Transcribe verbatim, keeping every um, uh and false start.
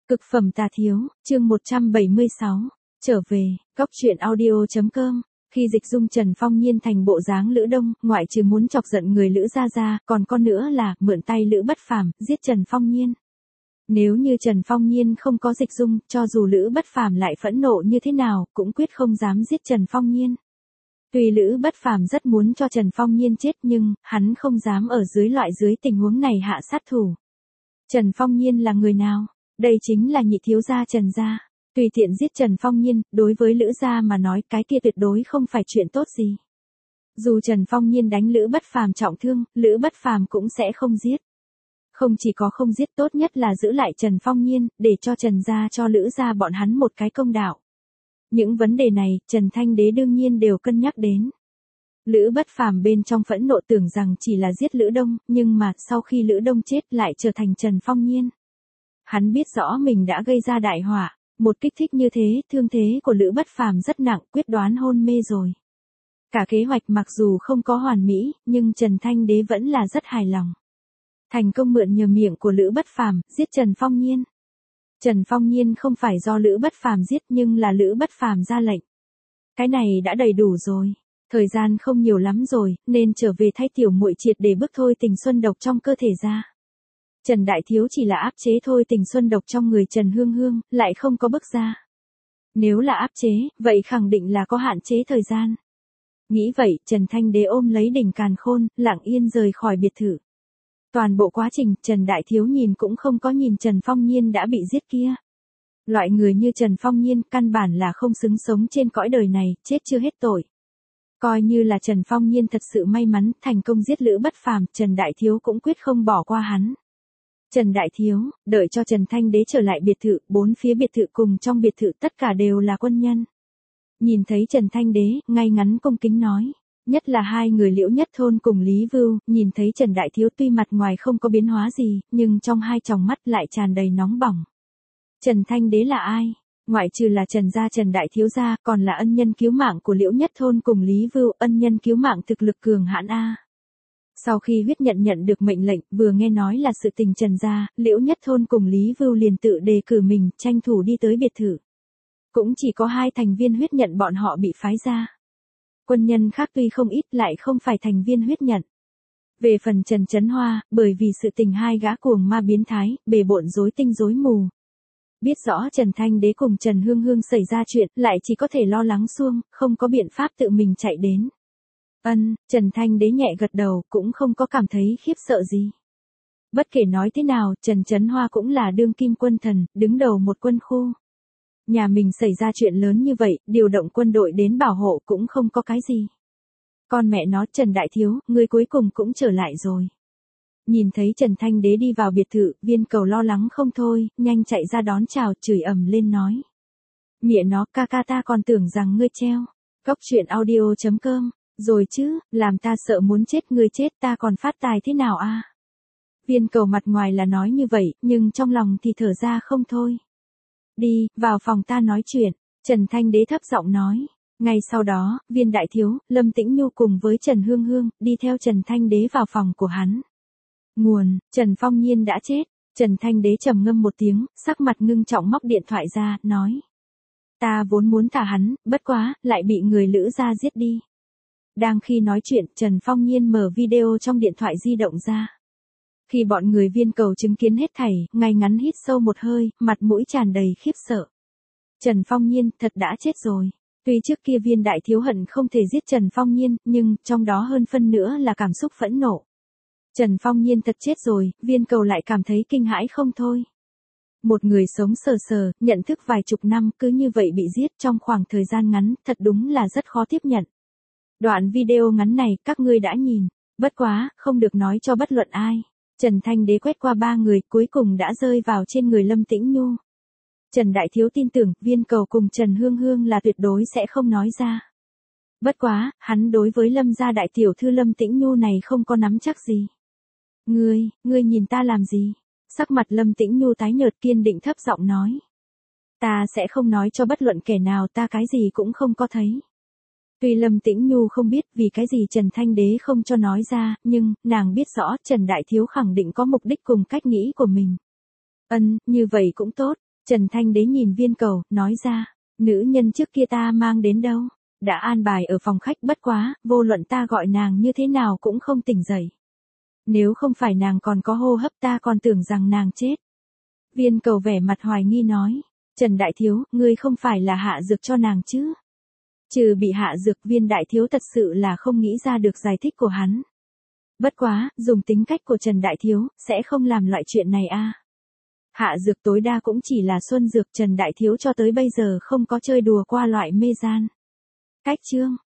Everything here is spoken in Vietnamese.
Cực phẩm tà thiếu, chương một trăm bảy mươi sáu, trở về, cóc truyện audio.com. Khi Dịch Dung Trần Phong Nhiên thành bộ dáng Lữ Đông, ngoại trừ muốn chọc giận người Lữ gia gia, còn có nữa là mượn tay Lữ Bất Phàm giết Trần Phong Nhiên. Nếu như Trần Phong Nhiên không có Dịch Dung, cho dù Lữ Bất Phàm lại phẫn nộ như thế nào, cũng quyết không dám giết Trần Phong Nhiên. Tuy Lữ Bất Phàm rất muốn cho Trần Phong Nhiên chết nhưng, hắn không dám ở dưới loại dưới tình huống này hạ sát thủ. Trần Phong Nhiên là người nào? Đây chính là nhị thiếu gia Trần gia. Tùy tiện giết Trần Phong Nhiên, đối với Lữ gia mà nói cái kia tuyệt đối không phải chuyện tốt gì. Dù Trần Phong Nhiên đánh Lữ Bất Phàm trọng thương, Lữ Bất Phàm cũng sẽ không giết. Không chỉ có không giết, tốt nhất là giữ lại Trần Phong Nhiên, để cho Trần gia cho Lữ gia bọn hắn một cái công đạo. Những vấn đề này, Trần Thanh Đế đương nhiên đều cân nhắc đến. Lữ Bất Phàm bên trong phẫn nộ tưởng rằng chỉ là giết Lữ Đông, nhưng mà sau khi Lữ Đông chết lại trở thành Trần Phong Nhiên. Hắn biết rõ mình đã gây ra đại họa, một kích thích như thế, thương thế của Lữ Bất Phàm rất nặng, quyết đoán hôn mê rồi. Cả kế hoạch mặc dù không có hoàn mỹ, nhưng Trần Thanh Đế vẫn là rất hài lòng. Thành công mượn nhờ miệng của Lữ Bất Phàm giết Trần Phong Nhiên. Trần Phong Nhiên không phải do Lữ Bất Phàm giết nhưng là Lữ Bất Phàm ra lệnh. Cái này đã đầy đủ rồi. Thời gian không nhiều lắm rồi, nên trở về thay tiểu muội triệt để bức thôi tình xuân độc trong cơ thể ra. Trần Đại Thiếu chỉ là áp chế thôi tình xuân độc trong người Trần Hương Hương, lại không có bức ra. Nếu là áp chế, vậy khẳng định là có hạn chế thời gian. Nghĩ vậy, Trần Thanh Đế ôm lấy đỉnh càn khôn, lặng yên rời khỏi biệt thự. Toàn bộ quá trình, Trần Đại Thiếu nhìn cũng không có nhìn Trần Phong Nhiên đã bị giết kia. Loại người như Trần Phong Nhiên, căn bản là không xứng sống trên cõi đời này, chết chưa hết tội. Coi như là Trần Phong Nhiên thật sự may mắn, thành công giết Lữ Bất Phàm, Trần Đại Thiếu cũng quyết không bỏ qua hắn. Trần Đại Thiếu, đợi cho Trần Thanh Đế trở lại biệt thự, bốn phía biệt thự cùng trong biệt thự tất cả đều là quân nhân. Nhìn thấy Trần Thanh Đế, ngay ngắn cung kính nói. Nhất là hai người Liễu Nhất Thôn cùng Lý Vưu, nhìn thấy Trần Đại Thiếu tuy mặt ngoài không có biến hóa gì, nhưng trong hai tròng mắt lại tràn đầy nóng bỏng. Trần Thanh Đế là ai? Ngoại trừ là Trần gia Trần Đại Thiếu gia, còn là ân nhân cứu mạng của Liễu Nhất Thôn cùng Lý Vưu, ân nhân cứu mạng thực lực cường hãn a. Sau khi huyết nhận nhận được mệnh lệnh, vừa nghe nói là sự tình Trần gia, Liễu Nhất Thôn cùng Lý Vưu liền tự đề cử mình, tranh thủ đi tới biệt thự. Cũng chỉ có hai thành viên huyết nhận bọn họ bị phái ra. Quân nhân khác tuy không ít lại không phải thành viên huyết nhận. Về phần Trần Chấn Hoa, bởi vì sự tình hai gã cuồng ma biến thái, bề bộn rối tinh rối mù. Biết rõ Trần Thanh Đế cùng Trần Hương Hương xảy ra chuyện, lại chỉ có thể lo lắng xuông, không có biện pháp tự mình chạy đến. Ân, Trần Thanh Đế nhẹ gật đầu, cũng không có cảm thấy khiếp sợ gì. Bất kể nói thế nào, Trần Chấn Hoa cũng là đương kim quân thần, đứng đầu một quân khu. Nhà mình xảy ra chuyện lớn như vậy, điều động quân đội đến bảo hộ cũng không có cái gì. Con mẹ nó, Trần Đại Thiếu, người cuối cùng cũng trở lại rồi. Nhìn thấy Trần Thanh Đế đi vào biệt thự, Viên Cầu lo lắng không thôi, nhanh chạy ra đón chào, chửi ầm lên nói. Mẹ nó, ca ca ta còn tưởng rằng ngươi treo. Cóc truyện audio.com, rồi chứ, làm ta sợ muốn chết, ngươi chết ta còn phát tài thế nào a? Viên Cầu mặt ngoài là nói như vậy, nhưng trong lòng thì thở ra không thôi. Đi, vào phòng ta nói chuyện, Trần Thanh Đế thấp giọng nói. Ngay sau đó, Viên Đại Thiếu, Lâm Tĩnh Nhu cùng với Trần Hương Hương, đi theo Trần Thanh Đế vào phòng của hắn. Nguồn, Trần Phong Nhiên đã chết, Trần Thanh Đế trầm ngâm một tiếng, sắc mặt ngưng trọng móc điện thoại ra, nói. Ta vốn muốn thả hắn, bất quá, lại bị người Lữ gia giết đi. Đang khi nói chuyện, Trần Phong Nhiên mở video trong điện thoại di động ra. Khi bọn người Viên Cầu chứng kiến hết thảy, ngay ngắn hít sâu một hơi, mặt mũi tràn đầy khiếp sợ. Trần Phong Nhiên thật đã chết rồi. Tuy trước kia Viên Đại Thiếu hận không thể giết Trần Phong Nhiên, nhưng trong đó hơn phân nữa là cảm xúc phẫn nộ. Trần Phong Nhiên thật chết rồi, Viên Cầu lại cảm thấy kinh hãi không thôi. Một người sống sờ sờ, nhận thức vài chục năm cứ như vậy bị giết trong khoảng thời gian ngắn, thật đúng là rất khó tiếp nhận. Đoạn video ngắn này các ngươi đã nhìn, bất quá, không được nói cho bất luận ai. Trần Thanh Đế quét qua ba người, cuối cùng đã rơi vào trên người Lâm Tĩnh Nhu. Trần Đại Thiếu tin tưởng, Viên Cầu cùng Trần Hương Hương là tuyệt đối sẽ không nói ra. Bất quá, hắn đối với Lâm gia đại tiểu thư Lâm Tĩnh Nhu này không có nắm chắc gì. Ngươi, ngươi nhìn ta làm gì? Sắc mặt Lâm Tĩnh Nhu tái nhợt kiên định thấp giọng nói. Ta sẽ không nói cho bất luận kẻ nào, ta cái gì cũng không có thấy. Tuy Lâm Tĩnh Nhu không biết vì cái gì Trần Thanh Đế không cho nói ra, nhưng, nàng biết rõ Trần Đại Thiếu khẳng định có mục đích cùng cách nghĩ của mình. Ân, như vậy cũng tốt. Trần Thanh Đế nhìn viên cầu, nói ra, nữ nhân trước kia ta mang đến đâu, đã an bài ở phòng khách bất quá, vô luận ta gọi nàng như thế nào cũng không tỉnh dậy. Nếu không phải nàng còn có hô hấp ta còn tưởng rằng nàng chết. Viên cầu vẻ mặt hoài nghi nói, Trần Đại Thiếu, ngươi không phải là hạ dược cho nàng chứ? Trừ bị hạ dược, Viên Đại Thiếu thật sự là không nghĩ ra được giải thích của hắn. Bất quá, dùng tính cách của Trần Đại Thiếu, sẽ không làm loại chuyện này a. Hạ dược tối đa cũng chỉ là xuân dược, Trần Đại Thiếu cho tới bây giờ không có chơi đùa qua loại mê gian. Cách chương